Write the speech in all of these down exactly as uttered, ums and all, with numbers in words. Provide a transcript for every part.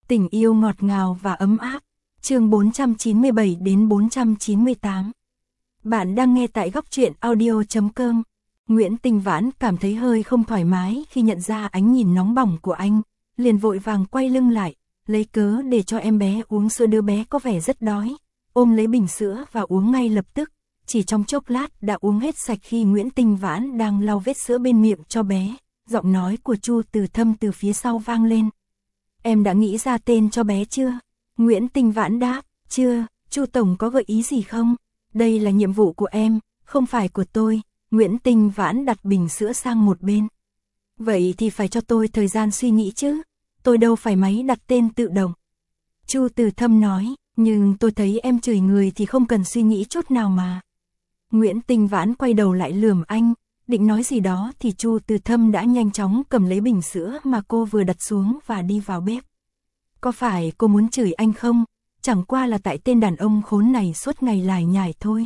Tình yêu ngọt ngào và ấm áp. Chương bốn trăm chín mươi bảy đến bốn trăm chín mươi tám. Bạn đang nghe tại góc truyện audio chấm com. Nguyễn Tinh Vãn cảm thấy hơi không thoải mái khi nhận ra ánh nhìn nóng bỏng của anh, liền vội vàng quay lưng lại, lấy cớ để cho em bé uống sữa. Đứa bé có vẻ rất đói, ôm lấy bình sữa và uống ngay lập tức, chỉ trong chốc lát đã uống hết sạch. Khi Nguyễn Tinh Vãn đang lau vết sữa bên miệng cho bé, giọng nói của Chu Từ Thâm từ phía sau vang lên. Em đã nghĩ ra tên cho bé chưa? Nguyễn Tinh Vãn đáp, chưa. Chu tổng có gợi ý gì không? Đây là nhiệm vụ của em, không phải của tôi. Nguyễn Tinh Vãn đặt bình sữa sang một bên. Vậy thì phải cho tôi thời gian suy nghĩ chứ. Tôi đâu phải máy đặt tên tự động. Chu Từ Thâm nói, nhưng tôi thấy em chửi người thì không cần suy nghĩ chút nào mà. Nguyễn Tinh Vãn quay đầu lại lườm anh, định nói gì đó thì Chu Từ Thâm đã nhanh chóng cầm lấy bình sữa mà cô vừa đặt xuống và đi vào bếp. Có phải cô muốn chửi anh không? Chẳng qua là tại tên đàn ông khốn này suốt ngày lải nhải thôi.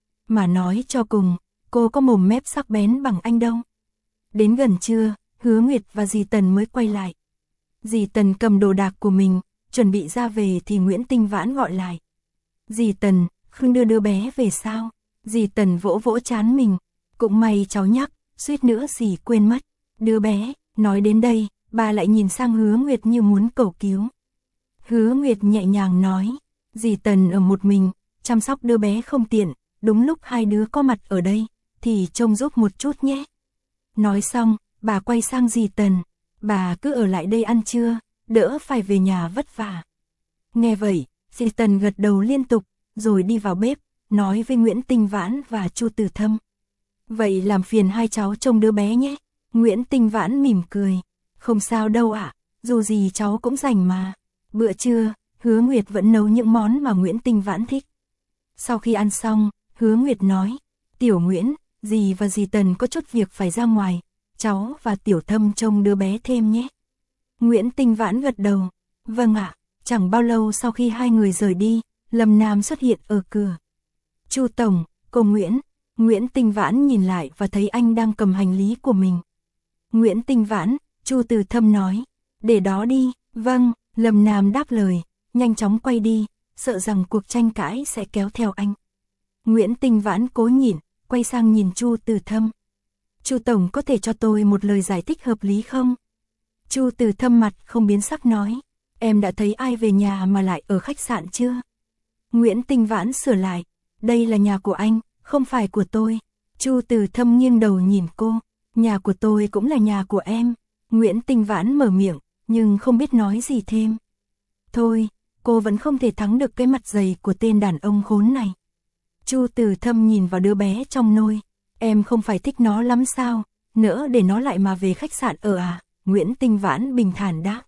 Mà nói cho cùng, cô có mồm mép sắc bén bằng anh đâu. Đến gần trưa, Hứa Nguyệt và dì Tần mới quay lại. Dì Tần cầm đồ đạc của mình, chuẩn bị ra về thì Nguyễn Tinh Vãn gọi lại. Dì Tần, không đưa đứa bé về sao? Dì Tần vỗ vỗ trán mình. Cũng may cháu nhắc, suýt nữa dì quên mất. Đứa bé, nói đến đây, bà lại nhìn sang Hứa Nguyệt như muốn cầu cứu. Hứa Nguyệt nhẹ nhàng nói, dì Tần ở một mình, chăm sóc đứa bé không tiện, đúng lúc hai đứa có mặt ở đây, thì trông giúp một chút nhé. Nói xong, bà quay sang dì Tần, bà cứ ở lại đây ăn trưa, đỡ phải về nhà vất vả. Nghe vậy, dì Tần gật đầu liên tục, rồi đi vào bếp, nói với Nguyễn Tinh Vãn và Chu Từ Thâm. Vậy làm phiền hai cháu trông đứa bé nhé. Nguyễn Tinh Vãn mỉm cười, không sao đâu ạ, dù gì cháu cũng rảnh mà. Bữa trưa, Hứa Nguyệt vẫn nấu những món mà Nguyễn Tinh Vãn thích. Sau khi ăn xong, Hứa Nguyệt nói, Tiểu Nguyễn, dì và dì Tần có chút việc phải ra ngoài, cháu và Tiểu Thâm trông đứa bé thêm nhé. Nguyễn Tinh Vãn gật đầu, vâng ạ. Chẳng bao lâu sau khi hai người rời đi, Lâm Nam xuất hiện ở cửa. Chu tổng, cô Nguyễn. Nguyễn Tinh Vãn nhìn lại và thấy anh đang cầm hành lý của mình. Nguyễn Tinh Vãn, Chu Từ Thâm nói, để đó đi. Vâng, Lâm Nam đáp lời, nhanh chóng quay đi, sợ rằng cuộc tranh cãi sẽ kéo theo anh. Nguyễn Tinh Vãn cố nhịn, quay sang nhìn Chu Từ Thâm. Chu tổng có thể cho tôi một lời giải thích hợp lý không? Chu Từ Thâm mặt không biến sắc nói, em đã thấy ai về nhà mà lại ở khách sạn chưa? Nguyễn Tinh Vãn sửa lại, đây là nhà của anh, không phải của tôi. Chu Từ Thâm nghiêng đầu nhìn cô, nhà của tôi cũng là nhà của em. Nguyễn Tinh Vãn mở miệng, nhưng không biết nói gì thêm. Thôi, cô vẫn không thể thắng được cái mặt dày của tên đàn ông khốn này. Chu Từ Thâm nhìn vào đứa bé trong nôi, em không phải thích nó lắm sao, nỡ để nó lại mà về khách sạn ở à? Nguyễn Tinh Vãn bình thản đáp.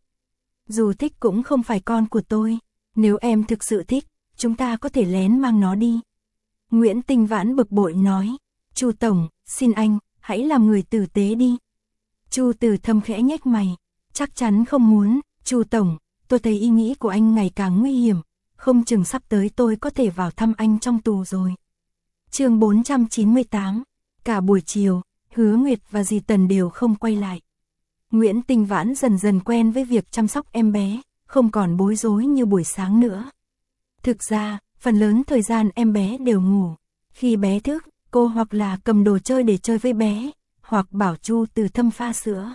Dù thích cũng không phải con của tôi, nếu em thực sự thích, chúng ta có thể lén mang nó đi. Nguyễn Tinh Vãn bực bội nói, Chu tổng, xin anh, hãy làm người tử tế đi. Chu Từ Thâm khẽ nhếch mày, chắc chắn không muốn. Chu tổng, tôi thấy ý nghĩ của anh ngày càng nguy hiểm, không chừng sắp tới tôi có thể vào thăm anh trong tù rồi. Chương bốn trăm chín mươi tám. Cả buổi chiều, Hứa Nguyệt và dì Tần đều không quay lại. Nguyễn Tinh Vãn dần dần quen với việc chăm sóc em bé, không còn bối rối như buổi sáng nữa. Thực ra, phần lớn thời gian em bé đều ngủ. Khi bé thức, cô hoặc là cầm đồ chơi để chơi với bé, hoặc bảo Chu Từ Thâm pha sữa.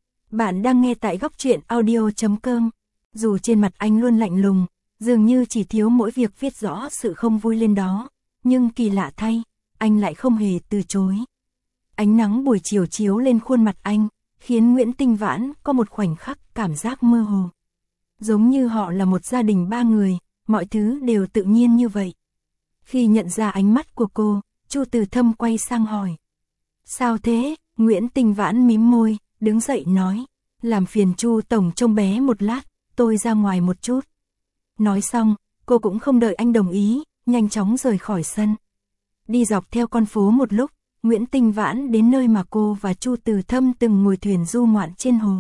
Bạn đang nghe tại góc truyện audio chấm com. Dù trên mặt anh luôn lạnh lùng, dường như chỉ thiếu mỗi việc viết rõ sự không vui lên đó, nhưng kỳ lạ thay, anh lại không hề từ chối. Ánh nắng buổi chiều chiếu lên khuôn mặt anh, khiến Nguyễn Tinh Vãn có một khoảnh khắc cảm giác mơ hồ. Giống như họ là một gia đình ba người, mọi thứ đều tự nhiên như vậy. Khi nhận ra ánh mắt của cô, Chu Từ Thâm quay sang hỏi. Sao thế? Nguyễn Tinh Vãn mím môi, đứng dậy nói. Làm phiền Chu tổng trông bé một lát, tôi ra ngoài một chút. Nói xong, cô cũng không đợi anh đồng ý, nhanh chóng rời khỏi sân. Đi dọc theo con phố một lúc, Nguyễn Tinh Vãn đến nơi mà cô và Chu Từ Thâm từng ngồi thuyền du ngoạn trên hồ.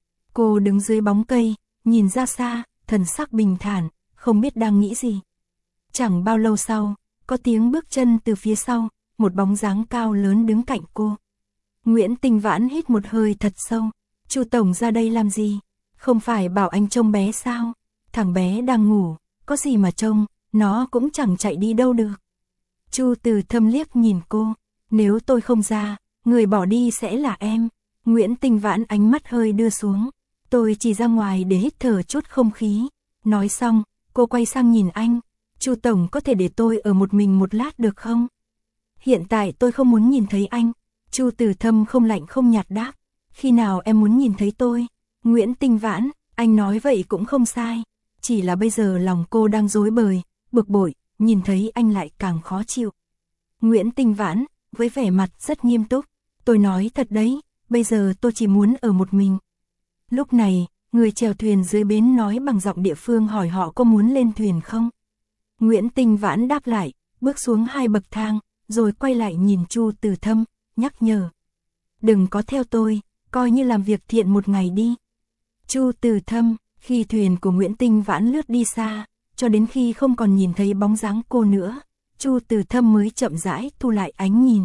Cô đứng dưới bóng cây, nhìn ra xa, thần sắc bình thản, không biết đang nghĩ gì. Chẳng bao lâu sau, có tiếng bước chân từ phía sau, một bóng dáng cao lớn đứng cạnh cô. Nguyễn Tinh Vãn hít một hơi thật sâu. Chu tổng ra đây làm gì? Không phải bảo anh trông bé sao? thằng bé đang ngủ, có gì mà trông, nó cũng chẳng chạy đi đâu được. Chu Từ Thâm liếc nhìn cô, nếu tôi không ra, người bỏ đi sẽ là em. Nguyễn Tinh Vãn ánh mắt hơi đưa xuống, tôi chỉ ra ngoài để hít thở chút không khí. Nói xong, cô quay sang nhìn anh, Chu tổng có thể để tôi ở một mình một lát được không? Hiện tại tôi không muốn nhìn thấy anh. Chu Từ Thâm không lạnh không nhạt đáp, khi nào em muốn nhìn thấy tôi? Nguyễn Tinh Vãn, anh nói vậy cũng không sai, chỉ là bây giờ lòng cô đang rối bời, bực bội, nhìn thấy anh lại càng khó chịu. Nguyễn Tinh Vãn, với vẻ mặt rất nghiêm túc, tôi nói thật đấy, bây giờ tôi chỉ muốn ở một mình. Lúc này, người chèo thuyền dưới bến nói bằng giọng địa phương hỏi họ có muốn lên thuyền không. Nguyễn Tinh Vãn đáp lại, bước xuống hai bậc thang, rồi quay lại nhìn Chu Từ Thâm, nhắc nhở. Đừng có theo tôi, coi như làm việc thiện một ngày đi. Chu Từ Thâm, khi thuyền của Nguyễn Tinh Vãn lướt đi xa, cho đến khi không còn nhìn thấy bóng dáng cô nữa, Chu Từ Thâm mới chậm rãi thu lại ánh nhìn.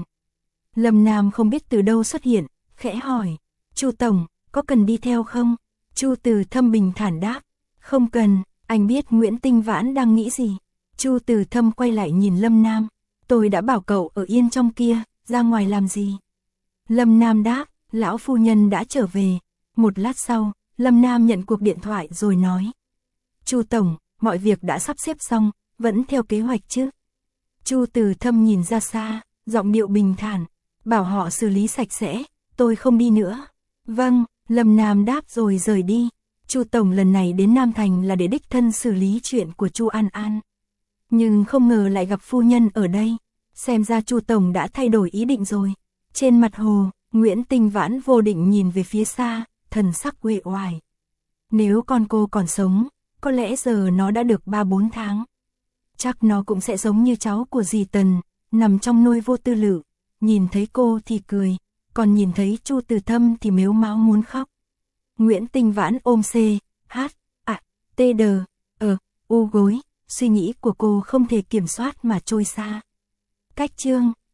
Lâm Nam không biết từ đâu xuất hiện, khẽ hỏi, Chu tổng, có cần đi theo không? Chu Từ Thâm bình thản đáp, không cần, anh biết Nguyễn Tinh Vãn đang nghĩ gì. Chu Từ Thâm quay lại nhìn Lâm Nam, tôi đã bảo cậu ở yên trong kia, ra ngoài làm gì? Lâm Nam đáp, lão phu nhân đã trở về. Một lát sau, Lâm Nam nhận cuộc điện thoại rồi nói, Chu tổng, mọi việc đã sắp xếp xong, vẫn theo kế hoạch chứ? Chu Từ Thâm nhìn ra xa, giọng điệu bình thản, bảo họ xử lý sạch sẽ, tôi không đi nữa. Vâng, Lâm Nam đáp rồi rời đi. Chu tổng lần này đến Nam Thành là để đích thân xử lý chuyện của Chu An An. Nhưng không ngờ lại gặp phu nhân ở đây, xem ra Chu tổng đã thay đổi ý định rồi. Trên mặt hồ, Nguyễn Tinh Vãn vô định nhìn về phía xa, thần sắc uể oải. Nếu con cô còn sống, có lẽ giờ nó đã được ba bốn tháng. Chắc nó cũng sẽ giống như cháu của dì Tần, nằm trong nôi Vô Tư Lự, nhìn thấy cô thì cười, còn nhìn thấy Chu Từ Thâm thì mếu máo muốn khóc. Nguyễn Tinh Vãn ôm C, H, A, T D, ờ, u gối, suy nghĩ của cô không thể kiểm soát mà trôi xa. Cách chương